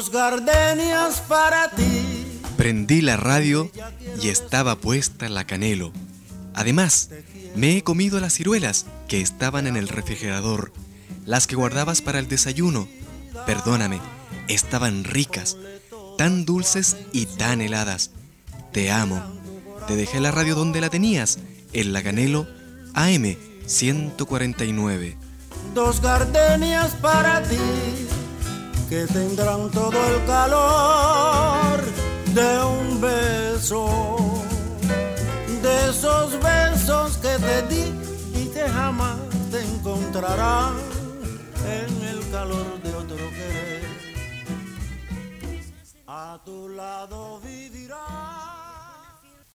Dos gardenias para ti. Prendí la radio y estaba puesta la Canelo. Además, me he comido las ciruelas que estaban en el refrigerador, las que guardabas para el desayuno. Perdóname, estaban ricas, tan dulces y tan heladas. Te amo. Te dejé la radio donde la tenías, en la Canelo AM 149. Dos gardenias para ti, que tendrán todo el calor de un beso, de esos besos que te di y que jamás te encontrarán en el calor de otro querer. A tu lado vivirás.